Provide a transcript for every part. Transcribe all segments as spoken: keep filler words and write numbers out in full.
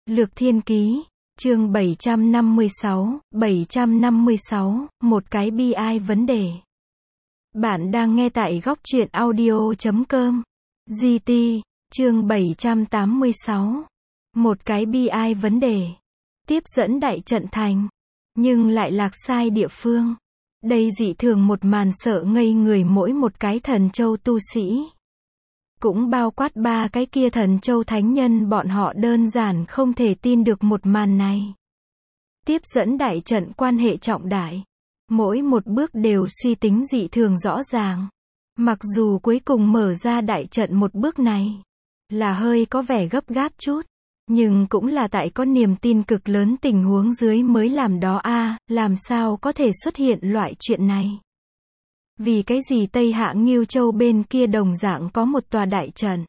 Lược Thiên Ký, chương bảy trăm năm mươi sáu, bảy trăm năm mươi sáu, một cái bi ai vấn đề. Bạn đang nghe tại góc truyện audio chấm com. giê tê, chương bảy trăm tám mươi sáu. Một cái bi ai vấn đề. Tiếp dẫn đại trận thành, nhưng lại lạc sai địa phương. Đây dị thường một màn sợ ngây người mỗi một cái thần châu tu sĩ. Cũng bao quát ba cái kia thần châu thánh nhân, bọn họ đơn giản không thể tin được một màn này. Tiếp dẫn đại trận quan hệ trọng đại. Mỗi một bước đều suy tính dị thường rõ ràng. Mặc dù cuối cùng mở ra đại trận một bước này là hơi có vẻ gấp gáp chút, nhưng cũng là tại có niềm tin cực lớn tình huống dưới mới làm đó a, à, làm sao có thể xuất hiện loại chuyện này. Vì cái gì Tây Hạ Ngưu Châu bên kia đồng dạng có một tòa đại trận?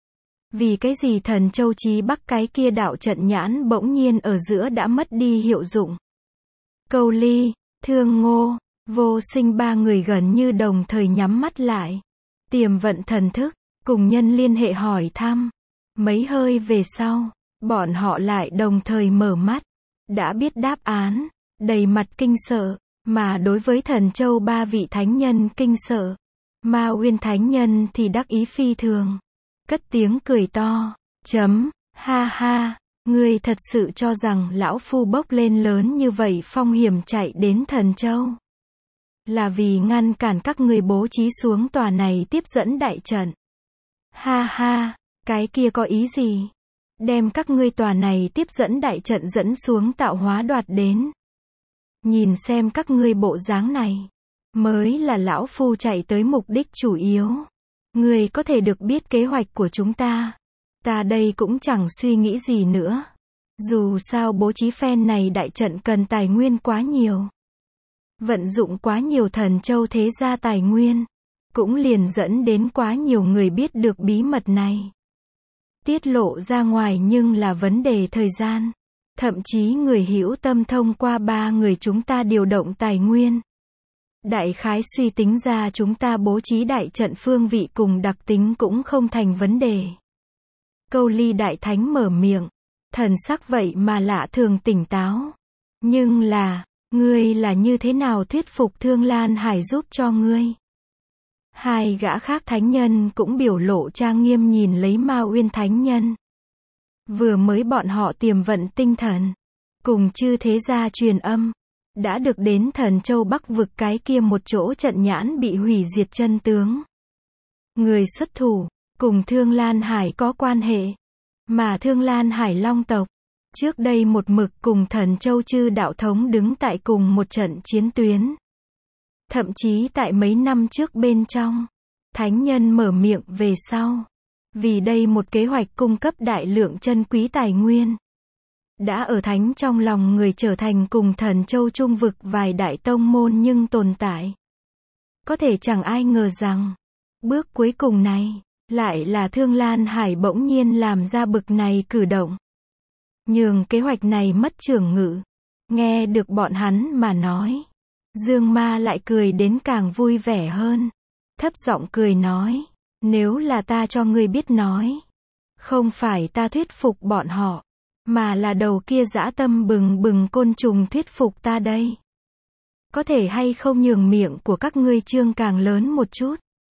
Vì cái gì Thần Châu Chí Bắc cái kia đạo trận nhãn bỗng nhiên ở giữa đã mất đi hiệu dụng? Câu Ly, Thương Ngô, Vô Sinh ba người gần như đồng thời nhắm mắt lại. Tiềm vận thần thức, cùng nhân liên hệ hỏi thăm. Mấy hơi về sau, bọn họ lại đồng thời mở mắt. Đã biết đáp án, đầy mặt kinh sợ. Mà đối với Thần Châu ba vị thánh nhân kinh sợ, Ma Uyên thánh nhân thì đắc ý phi thường. Cất tiếng cười to, chấm, ha ha, ngươi thật sự cho rằng lão phu bốc lên lớn như vậy phong hiểm chạy đến Thần Châu là vì ngăn cản các ngươi bố trí xuống tòa này tiếp dẫn đại trận? Ha ha, cái kia có ý gì? Đem các ngươi tòa này tiếp dẫn đại trận dẫn xuống tạo hóa đoạt đến. Nhìn xem các ngươi bộ dáng này, mới là lão phu chạy tới mục đích chủ yếu. Ngươi có thể được biết kế hoạch của chúng ta. Ta đây cũng chẳng suy nghĩ gì nữa. Dù sao bố trí phen này đại trận cần tài nguyên quá nhiều. Vận dụng quá nhiều thần châu thế gia tài nguyên. Cũng liền dẫn đến quá nhiều người biết được bí mật này. Tiết lộ ra ngoài nhưng là vấn đề thời gian. Thậm chí người hữu tâm thông qua ba người chúng ta điều động tài nguyên. Đại khái suy tính ra chúng ta bố trí đại trận phương vị cùng đặc tính cũng không thành vấn đề. Câu Ly đại thánh mở miệng, thần sắc vậy mà lạ thường tỉnh táo. Nhưng là, ngươi là như thế nào thuyết phục Thương Lan Hải giúp cho ngươi? Hai gã khác thánh nhân cũng biểu lộ trang nghiêm nhìn lấy Ma Uyên thánh nhân. Vừa mới bọn họ tiềm vận tinh thần, cùng chư thế gia truyền âm, đã được đến Thần Châu Bắc vực cái kia một chỗ trận nhãn bị hủy diệt chân tướng. Người xuất thủ, cùng Thương Lan Hải có quan hệ, mà Thương Lan Hải Long tộc, trước đây một mực cùng Thần Châu chư đạo thống đứng tại cùng một trận chiến tuyến. Thậm chí tại mấy năm trước bên trong, thánh nhân mở miệng về sau. Vì đây một kế hoạch cung cấp đại lượng chân quý tài nguyên. Đã ở thánh trong lòng người trở thành cùng Thần Châu trung vực vài đại tông môn nhưng tồn tại. Có thể chẳng ai ngờ rằng, bước cuối cùng này, lại là Thương Lan Hải bỗng nhiên làm ra bực này cử động. Nhường kế hoạch này mất trưởng ngự. Nghe được bọn hắn mà nói. Dương Ma lại cười đến càng vui vẻ hơn. Thấp giọng cười nói. Nếu là ta cho ngươi biết nói, không phải ta thuyết phục bọn họ, mà là đầu kia dã tâm bừng bừng côn trùng thuyết phục ta đây. Có thể hay không nhường miệng của các ngươi trương càng lớn một chút?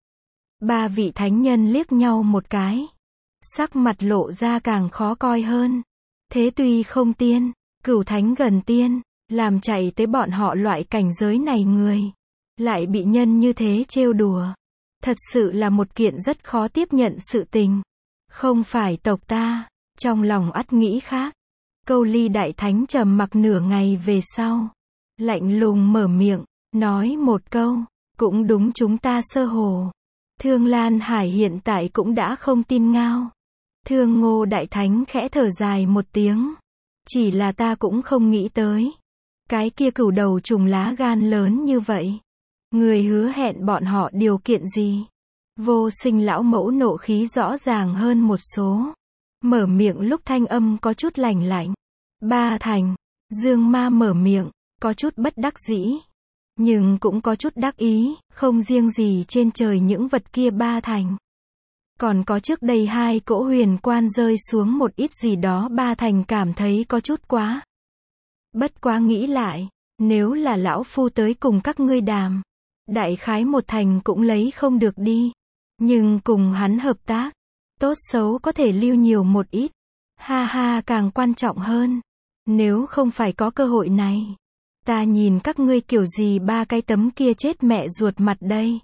Ba vị thánh nhân liếc nhau một cái, sắc mặt lộ ra càng khó coi hơn. Thế tuy không tiên, cửu thánh gần tiên, làm chạy tới bọn họ loại cảnh giới này người, lại bị nhân như thế trêu đùa. Thật sự là một kiện rất khó tiếp nhận sự tình. Không phải tộc ta, trong lòng ắt nghĩ khác. Câu Ly đại thánh trầm mặc nửa ngày về sau. Lạnh lùng mở miệng, nói một câu, cũng đúng chúng ta sơ hồ. Thương Lan Hải hiện tại cũng đã không tin ngao. Thương Ngô đại thánh khẽ thở dài một tiếng. Chỉ là ta cũng không nghĩ tới. Cái kia cửu đầu trùng lá gan lớn như vậy. Người hứa hẹn bọn họ điều kiện gì? Vô Sinh lão mẫu nộ khí rõ ràng hơn một số. Mở miệng lúc thanh âm có chút lạnh lạnh. Ba thành. Dương Ma mở miệng, có chút bất đắc dĩ. Nhưng cũng có chút đắc ý, không riêng gì trên trời những vật kia ba thành. Còn có trước đây hai cỗ huyền quan rơi xuống một ít gì đó ba thành cảm thấy có chút quá. Bất quá nghĩ lại, nếu là lão phu tới cùng các ngươi đàm, đại khái một thành cũng lấy không được đi. Nhưng cùng hắn hợp tác, tốt xấu có thể lưu nhiều một ít. Ha ha, càng quan trọng hơn. Nếu không phải có cơ hội này, ta nhìn các ngươi kiểu gì ba cái tấm kia chết mẹ ruột mặt đây.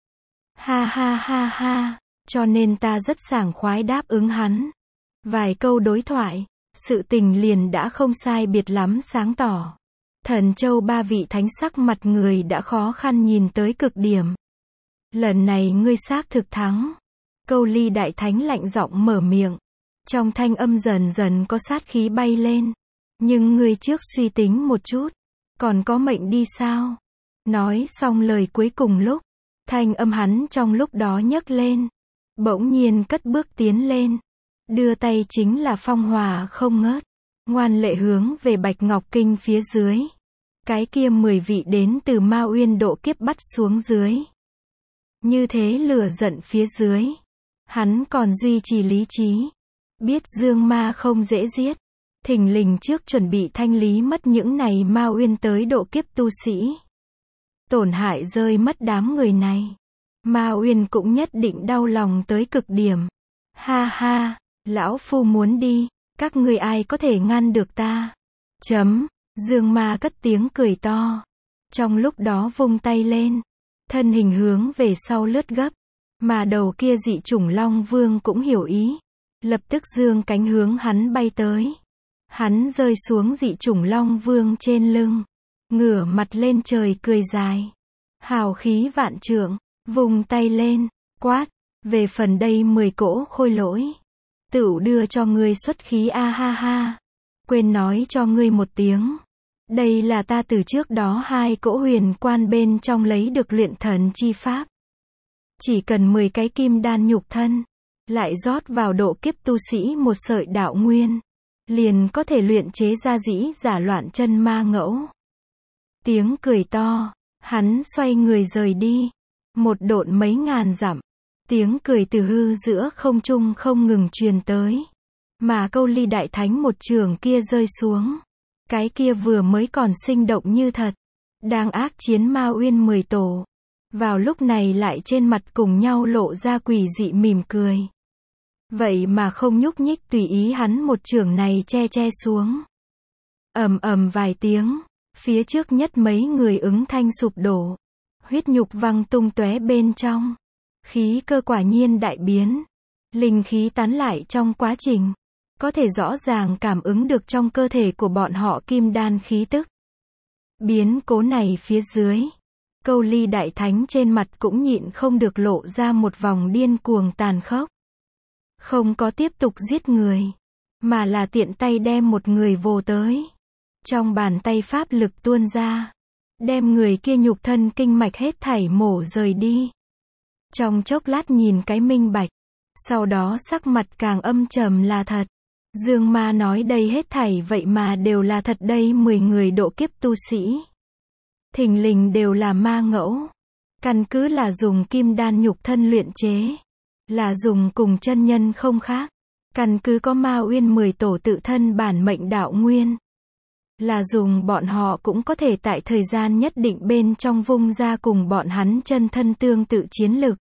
Ha ha ha ha, cho nên ta rất sảng khoái đáp ứng hắn. Vài câu đối thoại, sự tình liền đã không sai biệt lắm sáng tỏ. Thần châu ba vị thánh sắc mặt người đã khó khăn nhìn tới cực điểm. Lần này ngươi xác thực thắng. Câu Ly đại thánh lạnh giọng mở miệng. Trong thanh âm dần dần có sát khí bay lên. Nhưng ngươi trước suy tính một chút. Còn có mệnh đi sao? Nói xong lời cuối cùng lúc. Thanh âm hắn trong lúc đó nhấc lên. Bỗng nhiên cất bước tiến lên. Đưa tay chính là phong hòa không ngớt. Ngoan lệ hướng về Bạch Ngọc Kinh phía dưới. Cái kia mười vị đến từ Ma Uyên độ kiếp bắt xuống dưới. Như thế lửa giận phía dưới. Hắn còn duy trì lý trí. Biết Dương Ma không dễ giết. Thình lình trước chuẩn bị thanh lý mất những này Ma Uyên tới độ kiếp tu sĩ. Tổn hại rơi mất đám người này. Ma Uyên cũng nhất định đau lòng tới cực điểm. Ha ha, lão phu muốn đi, các ngươi ai có thể ngăn được ta? Chấm, Dương Ma cất tiếng cười to. Trong lúc đó vung tay lên, thân hình hướng về sau lướt gấp, mà đầu kia dị chủng Long Vương cũng hiểu ý, lập tức giương cánh hướng hắn bay tới. Hắn rơi xuống dị chủng Long Vương trên lưng, ngửa mặt lên trời cười dài, hào khí vạn trượng, vùng tay lên, quát, về phần đây mười cỗ khôi lỗi, tửu đưa cho ngươi xuất khí a ha ha, quên nói cho ngươi một tiếng. Đây là ta từ trước đó hai cỗ huyền quan bên trong lấy được luyện thần chi pháp. Chỉ cần mười cái kim đan nhục thân, lại rót vào độ kiếp tu sĩ một sợi đạo nguyên, liền có thể luyện chế ra dĩ giả loạn chân ma ngẫu. Tiếng cười to, hắn xoay người rời đi, một độn mấy ngàn dặm, tiếng cười từ hư giữa không trung không ngừng truyền tới, mà Câu Ly đại thánh một trường kia rơi xuống. Cái kia vừa mới còn sinh động như thật, đang ác chiến Ma Uyên mười tổ, vào lúc này lại trên mặt cùng nhau lộ ra quỷ dị mỉm cười. Vậy mà không nhúc nhích tùy ý hắn một trường này che che xuống. Ầm ầm vài tiếng, phía trước nhất mấy người ứng thanh sụp đổ, huyết nhục văng tung tóe bên trong, khí cơ quả nhiên đại biến, linh khí tán lại trong quá trình. Có thể rõ ràng cảm ứng được trong cơ thể của bọn họ kim đan khí tức. Biến cố này phía dưới, Câu Ly đại thánh trên mặt cũng nhịn không được lộ ra một vòng điên cuồng tàn khốc. Không có tiếp tục giết người, mà là tiện tay đem một người vồ tới. Trong bàn tay pháp lực tuôn ra, đem người kia nhục thân kinh mạch hết thảy mổ rời đi. Trong chốc lát nhìn cái minh bạch, sau đó sắc mặt càng âm trầm là thật. Dương Ma nói đây hết thảy vậy mà đều là thật đây mười người độ kiếp tu sĩ. Thình lình đều là ma ngẫu. Căn cứ là dùng kim đan nhục thân luyện chế. Là dùng cùng chân nhân không khác. Căn cứ có Ma Uyên mười tổ tự thân bản mệnh đạo nguyên. Là dùng bọn họ cũng có thể tại thời gian nhất định bên trong vung ra cùng bọn hắn chân thân tương tự chiến lực.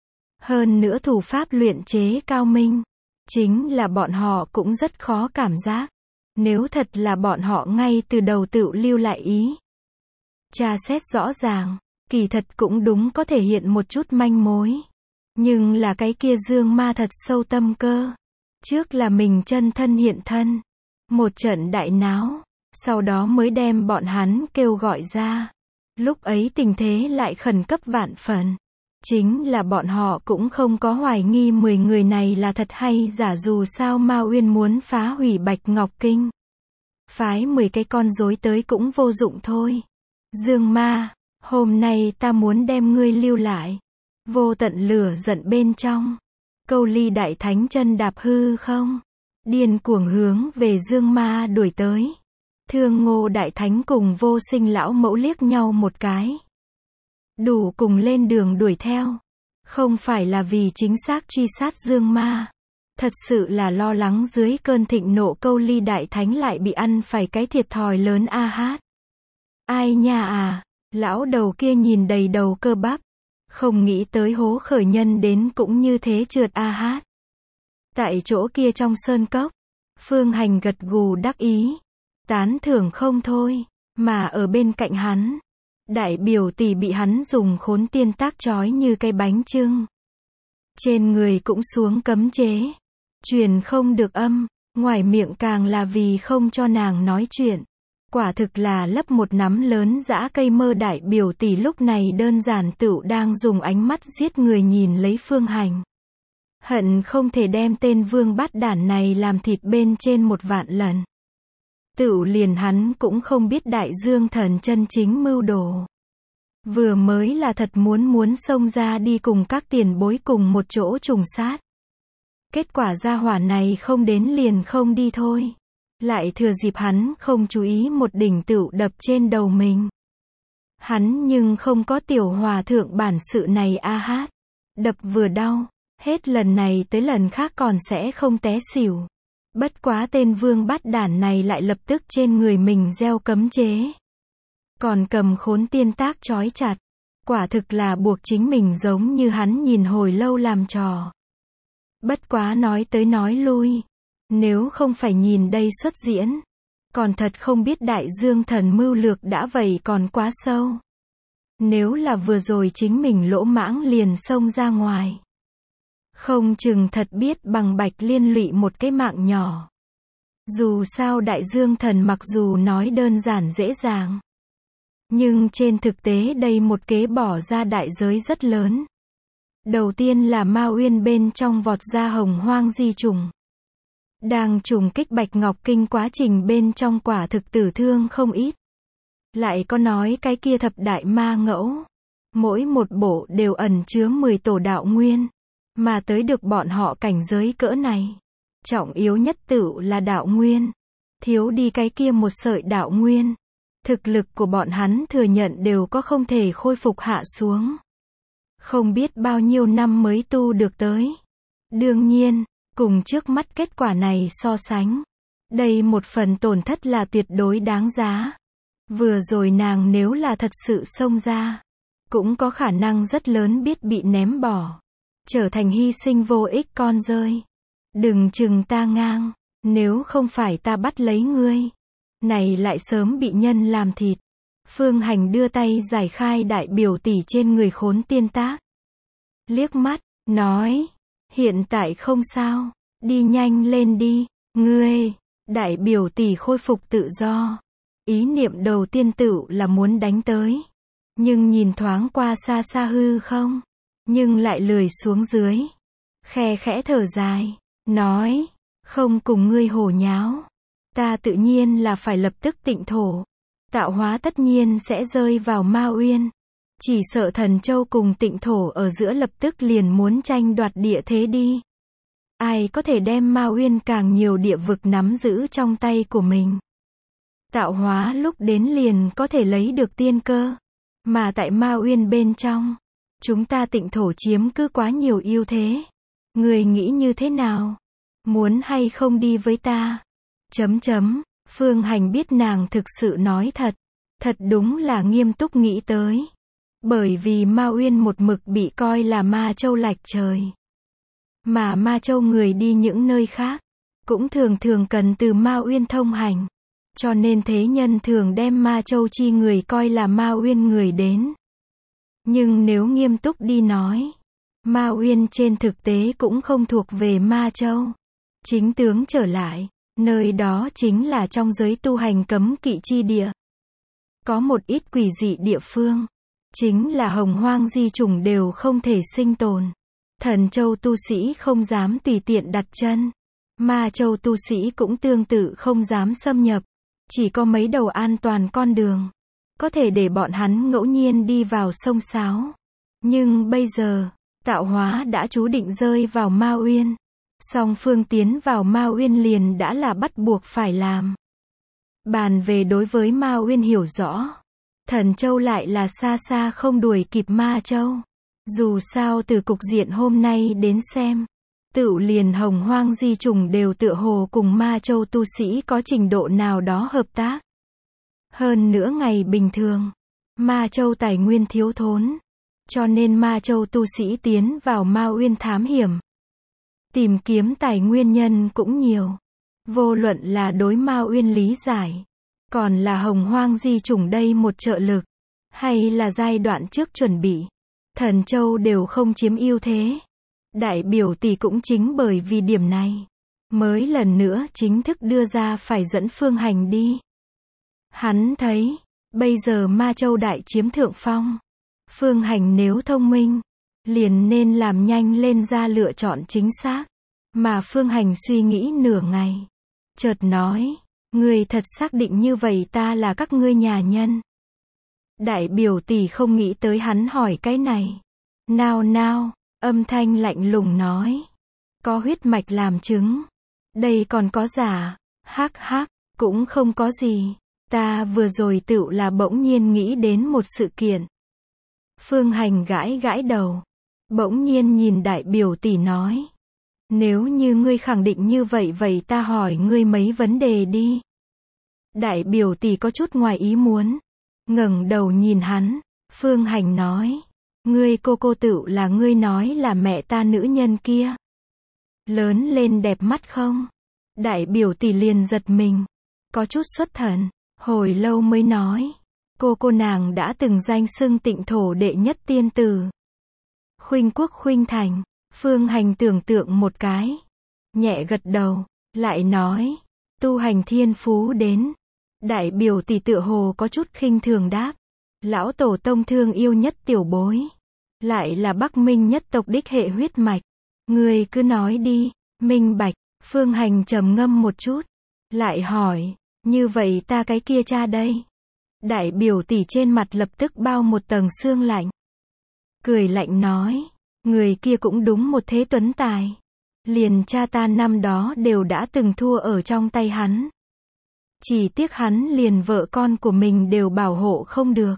Hơn nữa thủ pháp luyện chế cao minh. Chính là bọn họ cũng rất khó cảm giác. Nếu thật là bọn họ ngay từ đầu tự lưu lại ý. Tra xét rõ ràng, kỳ thật cũng đúng có thể hiện một chút manh mối. Nhưng là cái kia Dương Ma thật sâu tâm cơ. Trước là mình chân thân hiện thân. Một trận đại náo. Sau đó mới đem bọn hắn kêu gọi ra. Lúc ấy tình thế lại khẩn cấp vạn phần. Chính là bọn họ cũng không có hoài nghi mười người này là thật hay giả dù sao Ma Uyên muốn phá hủy Bạch Ngọc Kinh. Phái mười cái con rối tới cũng vô dụng thôi. Dương Ma, hôm nay ta muốn đem ngươi lưu lại. Vô tận lửa giận bên trong. Câu Ly đại thánh chân đạp hư không. Điên cuồng hướng về Dương Ma đuổi tới. Thương Ngô đại thánh cùng Vô Sinh lão mẫu liếc nhau một cái. Đủ cùng lên đường đuổi theo. Không phải là vì chính xác truy sát dương ma. Thật sự là lo lắng dưới cơn thịnh nộ Câu Ly Đại Thánh lại bị ăn phải cái thiệt thòi lớn a hát. Ai nha à, lão đầu kia nhìn đầy đầu cơ bắp. Không nghĩ tới hố khởi nhân đến cũng như thế trượt a hát. Tại chỗ kia trong sơn cốc, Phương Hành gật gù đắc ý. Tán thưởng không thôi, mà ở bên cạnh hắn. Đại biểu tỷ bị hắn dùng khốn tiên tác trói như cái bánh chưng. Trên người cũng xuống cấm chế. Truyền không được âm, ngoài miệng càng là vì không cho nàng nói chuyện. Quả thực là lấp một nắm lớn dã cây mơ. Đại biểu tỷ lúc này đơn giản tựu đang dùng ánh mắt giết người nhìn lấy Phương Hành. Hận không thể đem tên vương bát đản này làm thịt bên trên một vạn lần. Tựu liền hắn cũng không biết đại dương thần chân chính mưu đồ. Vừa mới là thật muốn muốn xông ra đi cùng các tiền bối cùng một chỗ trùng sát. Kết quả gia hỏa này không đến liền không đi thôi. Lại thừa dịp hắn không chú ý một đỉnh tựu đập trên đầu mình. Hắn nhưng không có tiểu hòa thượng bản sự này a hát. Đập vừa đau, hết lần này tới lần khác còn sẽ không té xỉu. Bất quá tên vương bát đản này lại lập tức trên người mình gieo cấm chế. Còn cầm khốn tiên tác trói chặt. Quả thực là buộc chính mình giống như hắn nhìn hồi lâu làm trò. Bất quá nói tới nói lui. Nếu không phải nhìn đây xuất diễn. Còn thật không biết đại dương thần mưu lược đã vậy còn quá sâu. Nếu là vừa rồi chính mình lỗ mãng liền xông ra ngoài. Không chừng thật biết bằng bạch liên lụy một cái mạng nhỏ. Dù sao đại dương thần mặc dù nói đơn giản dễ dàng. Nhưng trên thực tế đây một kế bỏ ra đại giới rất lớn. Đầu tiên là Ma Uyên bên trong vọt ra hồng hoang di trùng. Đang trùng kích Bạch Ngọc Kinh quá trình bên trong quả thực tử thương không ít. Lại có nói cái kia thập đại ma ngẫu. Mỗi một bộ đều ẩn chứa mười tổ đạo nguyên. Mà tới được bọn họ cảnh giới cỡ này. Trọng yếu nhất tựu là đạo nguyên. Thiếu đi cái kia một sợi đạo nguyên. Thực lực của bọn hắn thừa nhận đều có không thể khôi phục hạ xuống. Không biết bao nhiêu năm mới tu được tới. Đương nhiên, cùng trước mắt kết quả này so sánh. Đây một phần tổn thất là tuyệt đối đáng giá. Vừa rồi nàng nếu là thật sự xông ra. Cũng có khả năng rất lớn biết bị ném bỏ. Trở thành hy sinh vô ích con rơi. Đừng chừng ta ngang. Nếu không phải ta bắt lấy ngươi. Này lại sớm bị nhân làm thịt. Phương Hành đưa tay giải khai đại biểu tỷ trên người khốn tiên tác. Liếc mắt, nói. Hiện tại không sao. Đi nhanh lên đi. Ngươi. Đại biểu tỷ khôi phục tự do. Ý niệm đầu tiên tựu là muốn đánh tới. Nhưng nhìn thoáng qua xa xa hư không. Nhưng lại lười xuống dưới. Khe khẽ thở dài. Nói. Không cùng ngươi hồ nháo. Ta tự nhiên là phải lập tức tịnh thổ. Tạo hóa tất nhiên sẽ rơi vào Ma Uyên. Chỉ sợ Thần Châu cùng tịnh thổ ở giữa lập tức liền muốn tranh đoạt địa thế đi. Ai có thể đem Ma Uyên càng nhiều địa vực nắm giữ trong tay của mình. Tạo hóa lúc đến liền có thể lấy được tiên cơ. Mà tại Ma Uyên bên trong, chúng ta tịnh thổ chiếm cứ quá nhiều ưu thế. Người nghĩ như thế nào? Muốn hay không đi với ta? Chấm chấm, Phương Hành biết nàng thực sự nói thật. Thật đúng là nghiêm túc nghĩ tới. Bởi vì Ma Uyên một mực bị coi là Ma Châu lạch trời. Mà Ma Châu người đi những nơi khác, cũng thường thường cần từ Ma Uyên thông hành. Cho nên thế nhân thường đem Ma Châu chi người coi là Ma Uyên người đến. Nhưng nếu nghiêm túc đi nói, Ma Uyên trên thực tế cũng không thuộc về Ma Châu. Chính tướng trở lại, nơi đó chính là trong giới tu hành cấm kỵ chi địa. Có một ít quỷ dị địa phương, chính là hồng hoang di trùng đều không thể sinh tồn. Thần Châu tu sĩ không dám tùy tiện đặt chân. Ma Châu tu sĩ cũng tương tự không dám xâm nhập. Chỉ có mấy đầu an toàn con đường. Có thể để bọn hắn ngẫu nhiên đi vào sông sáo. Nhưng bây giờ, tạo hóa đã chú định rơi vào Ma Uyên. Song phương tiến vào Ma Uyên liền đã là bắt buộc phải làm. Bàn về đối với Ma Uyên hiểu rõ. Thần Châu lại là xa xa không đuổi kịp Ma Châu. Dù sao từ cục diện hôm nay đến xem, tựu liền Hồng Hoang Di Trùng đều tựa hồ cùng Ma Châu tu sĩ có trình độ nào đó hợp tác. Hơn nữa ngày bình thường, Ma Châu tài nguyên thiếu thốn, cho nên Ma Châu tu sĩ tiến vào Ma Uyên thám hiểm, tìm kiếm tài nguyên nhân cũng nhiều. Vô luận là đối Ma Uyên lý giải, còn là Hồng Hoang Di Trùng đây một trợ lực, hay là giai đoạn trước chuẩn bị, Thần Châu đều không chiếm ưu thế. Đại biểu tỷ cũng chính bởi vì điểm này, mới lần nữa chính thức đưa ra phải dẫn Phương Hành đi. Hắn thấy, bây giờ Ma Châu đại chiếm thượng phong. Phương Hành nếu thông minh, liền nên làm nhanh lên ra lựa chọn chính xác. Mà Phương Hành suy nghĩ nửa ngày, chợt nói, ngươi thật xác định như vậy ta là các ngươi nhà nhân. Đại biểu tỷ không nghĩ tới hắn hỏi cái này. Nào nào, âm thanh lạnh lùng nói, có huyết mạch làm chứng. Đây còn có giả, hắc hắc, cũng không có gì. Ta vừa rồi tựu là bỗng nhiên nghĩ đến một sự kiện. Phương Hành gãi gãi đầu, bỗng nhiên nhìn đại biểu tỷ nói, nếu như ngươi khẳng định như vậy vậy ta hỏi ngươi mấy vấn đề đi. Đại biểu tỷ có chút ngoài ý muốn, ngẩng đầu nhìn hắn. Phương Hành nói, ngươi cô cô tựu là ngươi nói là mẹ ta nữ nhân kia. Lớn lên đẹp mắt không? Đại biểu tỷ liền giật mình, có chút xuất thần, hồi lâu mới nói, cô cô nàng đã từng danh xưng Tịnh thổ đệ nhất tiên tử. Khuynh quốc khuynh thành. Phương Hành tưởng tượng một cái, nhẹ gật đầu, lại nói, tu hành thiên phú đến. Đại biểu tỷ tựa hồ có chút khinh thường đáp, lão tổ tông thương yêu nhất tiểu bối, lại là Bắc Minh nhất tộc đích hệ huyết mạch. Ngươi cứ nói đi, minh bạch. Phương Hành trầm ngâm một chút, lại hỏi, như vậy ta cái kia cha đây? Đại biểu tỷ trên mặt lập tức bao một tầng sương lạnh, cười lạnh nói, người kia cũng đúng một thế tuấn tài. Liền cha ta năm đó đều đã từng thua ở trong tay hắn. Chỉ tiếc hắn liền vợ con của mình đều bảo hộ không được.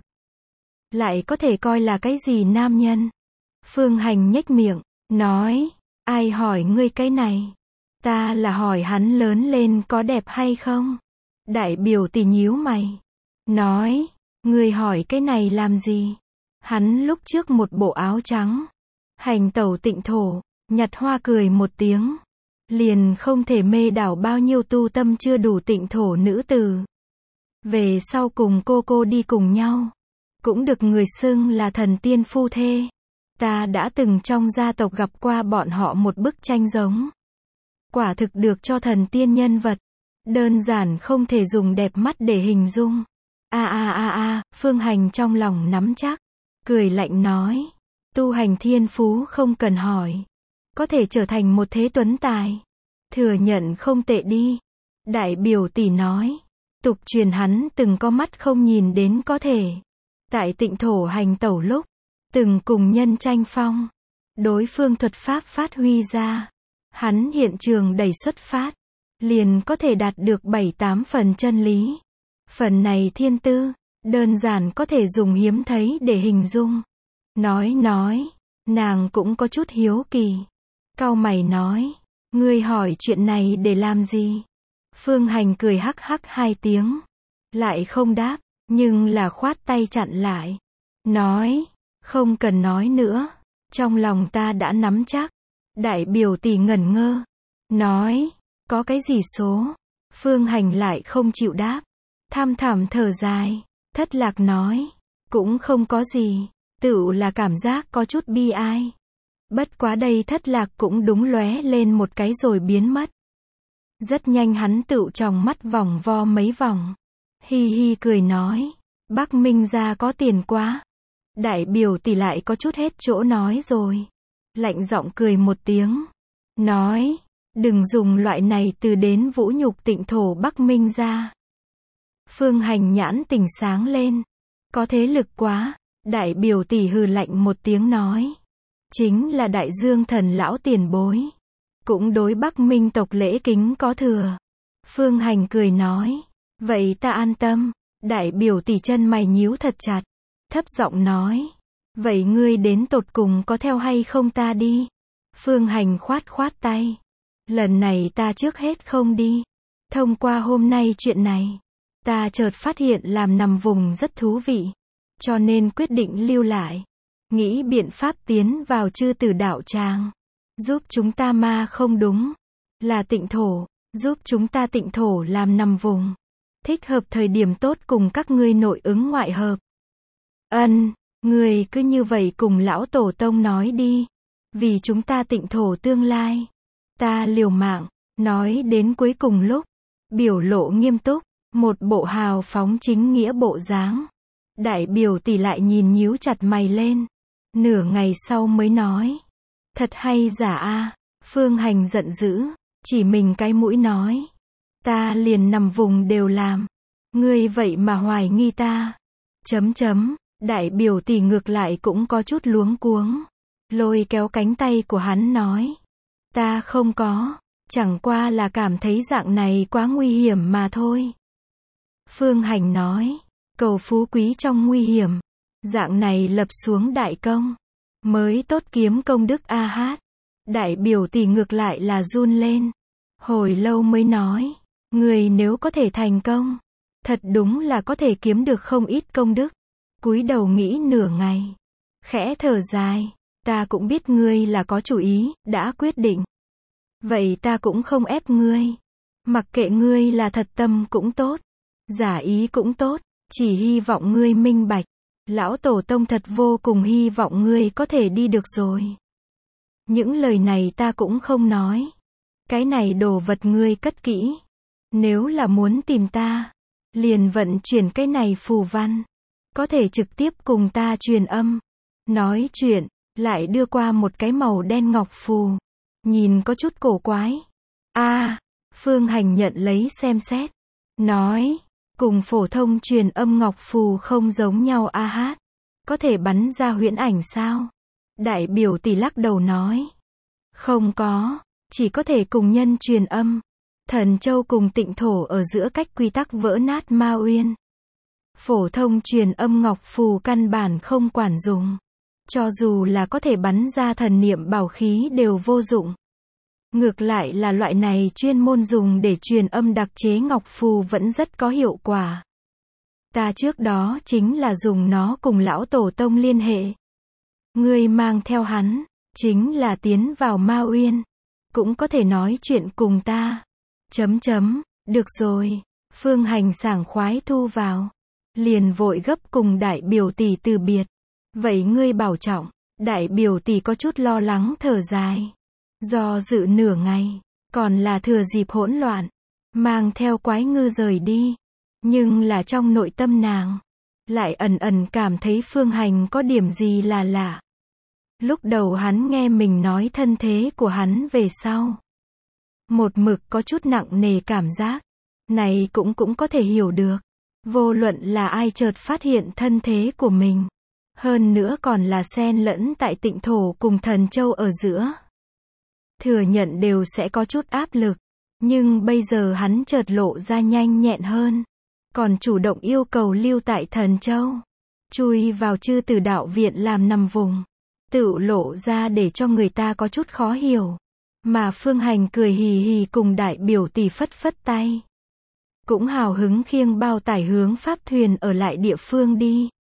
Lại có thể coi là cái gì nam nhân? Phương Hành nhếch miệng, nói, ai hỏi ngươi cái này? Ta là hỏi hắn lớn lên có đẹp hay không? Đại biểu tỷ nhíu mày, nói, ngươi hỏi cái này làm gì? Hắn lúc trước một bộ áo trắng, hành tẩu tịnh thổ, nhặt hoa cười một tiếng, liền không thể mê đảo bao nhiêu tu tâm chưa đủ tịnh thổ nữ tử. Về sau cùng cô cô đi cùng nhau, cũng được người xưng là thần tiên phu thê. Ta đã từng trong gia tộc gặp qua bọn họ một bức tranh giống. Quả thực được cho thần tiên nhân vật, đơn giản không thể dùng đẹp mắt để hình dung. A a a a, Phương Hành trong lòng nắm chắc, cười lạnh nói, tu hành thiên phú không cần hỏi, có thể trở thành một thế tuấn tài, thừa nhận không tệ đi. Đại biểu tỷ nói, tục truyền hắn từng có mắt không nhìn đến có thể. Tại tịnh thổ hành tẩu lúc, từng cùng nhân tranh phong, đối phương thuật pháp phát huy ra, hắn hiện trường đầy xuất phát, liền có thể đạt được bảy tám phần chân lý. Phần này thiên tư, đơn giản có thể dùng hiếm thấy để hình dung. Nói nói, nàng cũng có chút hiếu kỳ. Cau mày nói, ngươi hỏi chuyện này để làm gì? Phương Hành cười hắc hắc hai tiếng, lại không đáp, nhưng là khoát tay chặn lại. Nói, không cần nói nữa, trong lòng ta đã nắm chắc. Đại biểu tỷ ngẩn ngơ, nói, có cái gì số? Phương Hành lại không chịu đáp, tham thảm thở dài, thất lạc nói, cũng không có gì, tựu là cảm giác có chút bi ai. Bất quá đây thất lạc cũng đúng lóe lên một cái rồi biến mất. Rất nhanh hắn tựu tròng mắt vòng vo mấy vòng, hi hi cười nói, Bắc Minh gia có tiền quá. Đại biểu tỷ lại có chút hết chỗ nói rồi, lạnh giọng cười một tiếng, nói, đừng dùng loại này từ đến vũ nhục tịnh thổ Bắc Minh gia. Phương Hành nhãn tỉnh sáng lên, có thế lực quá. Đại biểu tỷ hừ lạnh một tiếng nói, chính là đại dương thần lão tiền bối, cũng đối Bắc Minh tộc lễ kính có thừa. Phương Hành cười nói, vậy ta an tâm. Đại biểu tỷ chân mày nhíu thật chặt, thấp giọng nói, Vậy ngươi đến tột cùng có theo hay không ta đi? Phương Hành khoát khoát tay. Lần này ta trước hết không đi. Thông qua hôm nay chuyện này, ta chợt phát hiện làm nằm vùng rất thú vị. Cho nên quyết định lưu lại. Nghĩ biện pháp tiến vào chư tử đạo tràng. Giúp chúng ta ma không đúng. Là tịnh thổ. Giúp chúng ta tịnh thổ làm nằm vùng. Thích hợp thời điểm tốt cùng các ngươi nội ứng ngoại hợp. Ân, ngươi cứ như vậy cùng lão tổ tông nói đi. Vì chúng ta tịnh thổ tương lai. Ta liều mạng. Nói đến cuối cùng lúc. Biểu lộ nghiêm túc. Một bộ hào phóng chính nghĩa bộ dáng. Đại biểu tỷ lại nhìn nhíu chặt mày lên. Nửa ngày sau mới nói. Thật hay giả a? Phương Hành giận dữ. Chỉ mình cái mũi nói. Ta liền nằm vùng đều làm. Ngươi vậy mà hoài nghi ta. Chấm chấm. Đại biểu tỷ ngược lại cũng có chút luống cuống. Lôi kéo cánh tay của hắn nói. Ta không có. Chẳng qua là cảm thấy dạng này quá nguy hiểm mà thôi. Phương Hành nói. Cầu phú quý trong nguy hiểm. Dạng này lập xuống đại công. Mới tốt kiếm công đức a hát. Đại biểu tỷ ngược lại là run lên. Hồi lâu mới nói. Người nếu có thể thành công. Thật đúng là có thể kiếm được không ít công đức. Cúi đầu nghĩ nửa ngày. Khẽ thở dài. Ta cũng biết ngươi là có chủ ý, đã quyết định. Vậy ta cũng không ép ngươi. Mặc kệ ngươi là thật tâm cũng tốt. Giả ý cũng tốt. Chỉ hy vọng ngươi minh bạch. Lão tổ tông thật vô cùng hy vọng ngươi có thể đi được rồi. Những lời này ta cũng không nói. Cái này đồ vật ngươi cất kỹ. Nếu là muốn tìm ta, liền vận chuyển cái này phù văn. Có thể trực tiếp cùng ta truyền âm. Nói chuyện, lại đưa qua một cái màu đen ngọc phù. Nhìn có chút cổ quái. A, Phương Hành nhận lấy xem xét. Nói, cùng phổ thông truyền âm ngọc phù không giống nhau a hát. Có thể bắn ra huyễn ảnh sao? Đại biểu tỷ lắc đầu nói. Không có, chỉ có thể cùng nhân truyền âm. Thần châu cùng tịnh thổ ở giữa cách quy tắc vỡ nát ma uyên. Phổ thông truyền âm ngọc phù căn bản không quản dùng. Cho dù là có thể bắn ra thần niệm bảo khí đều vô dụng. Ngược lại là loại này chuyên môn dùng để truyền âm đặc chế ngọc phù vẫn rất có hiệu quả. Ta trước đó chính là dùng nó cùng lão tổ tông liên hệ. Ngươi mang theo hắn, chính là tiến vào ma uyên. Cũng có thể nói chuyện cùng ta. Chấm chấm, được rồi. Phương Hành sảng khoái thu vào. Liền vội gấp cùng đại biểu tỷ từ biệt. Vậy ngươi bảo trọng. Đại biểu tỷ có chút lo lắng thở dài. Do dự nửa ngày. Còn là thừa dịp hỗn loạn. Mang theo quái ngư rời đi. Nhưng là trong nội tâm nàng. Lại ẩn ẩn cảm thấy Phương Hành có điểm gì là lạ. Lúc đầu hắn nghe mình nói thân thế của hắn về sau. Một mực có chút nặng nề cảm giác. Này cũng cũng có thể hiểu được. Vô luận là ai chợt phát hiện thân thế của mình. Hơn nữa còn là xen lẫn tại tịnh thổ cùng thần châu ở giữa. Thừa nhận đều sẽ có chút áp lực. Nhưng bây giờ hắn chợt lộ ra nhanh nhẹn hơn. Còn chủ động yêu cầu lưu tại thần châu. Chui vào chư tử đạo viện làm nằm vùng. Tự lộ ra để cho người ta có chút khó hiểu. Mà Phương Hành cười hì hì cùng đại biểu tỷ phất phất tay. Cũng hào hứng khiêng bao tải hướng pháp thuyền ở lại địa phương đi.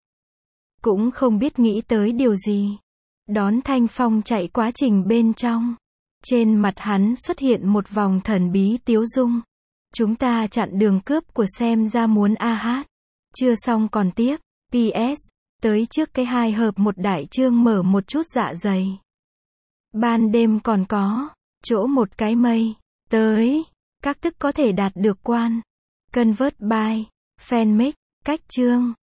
Cũng không biết nghĩ tới điều gì. Đón Thanh Phong chạy quá trình bên trong. Trên mặt hắn xuất hiện một vòng thần bí tiếu dung. Chúng ta chặn đường cướp của xem ra muốn a hát. Chưa xong còn tiếp. pê ét. Tới trước cái hai hợp một đại chương mở một chút dạ dày. Ban đêm còn có. Chỗ một cái mây. Tới. Các tức có thể đạt được quan. Convert by. Fanmic. Cách chương.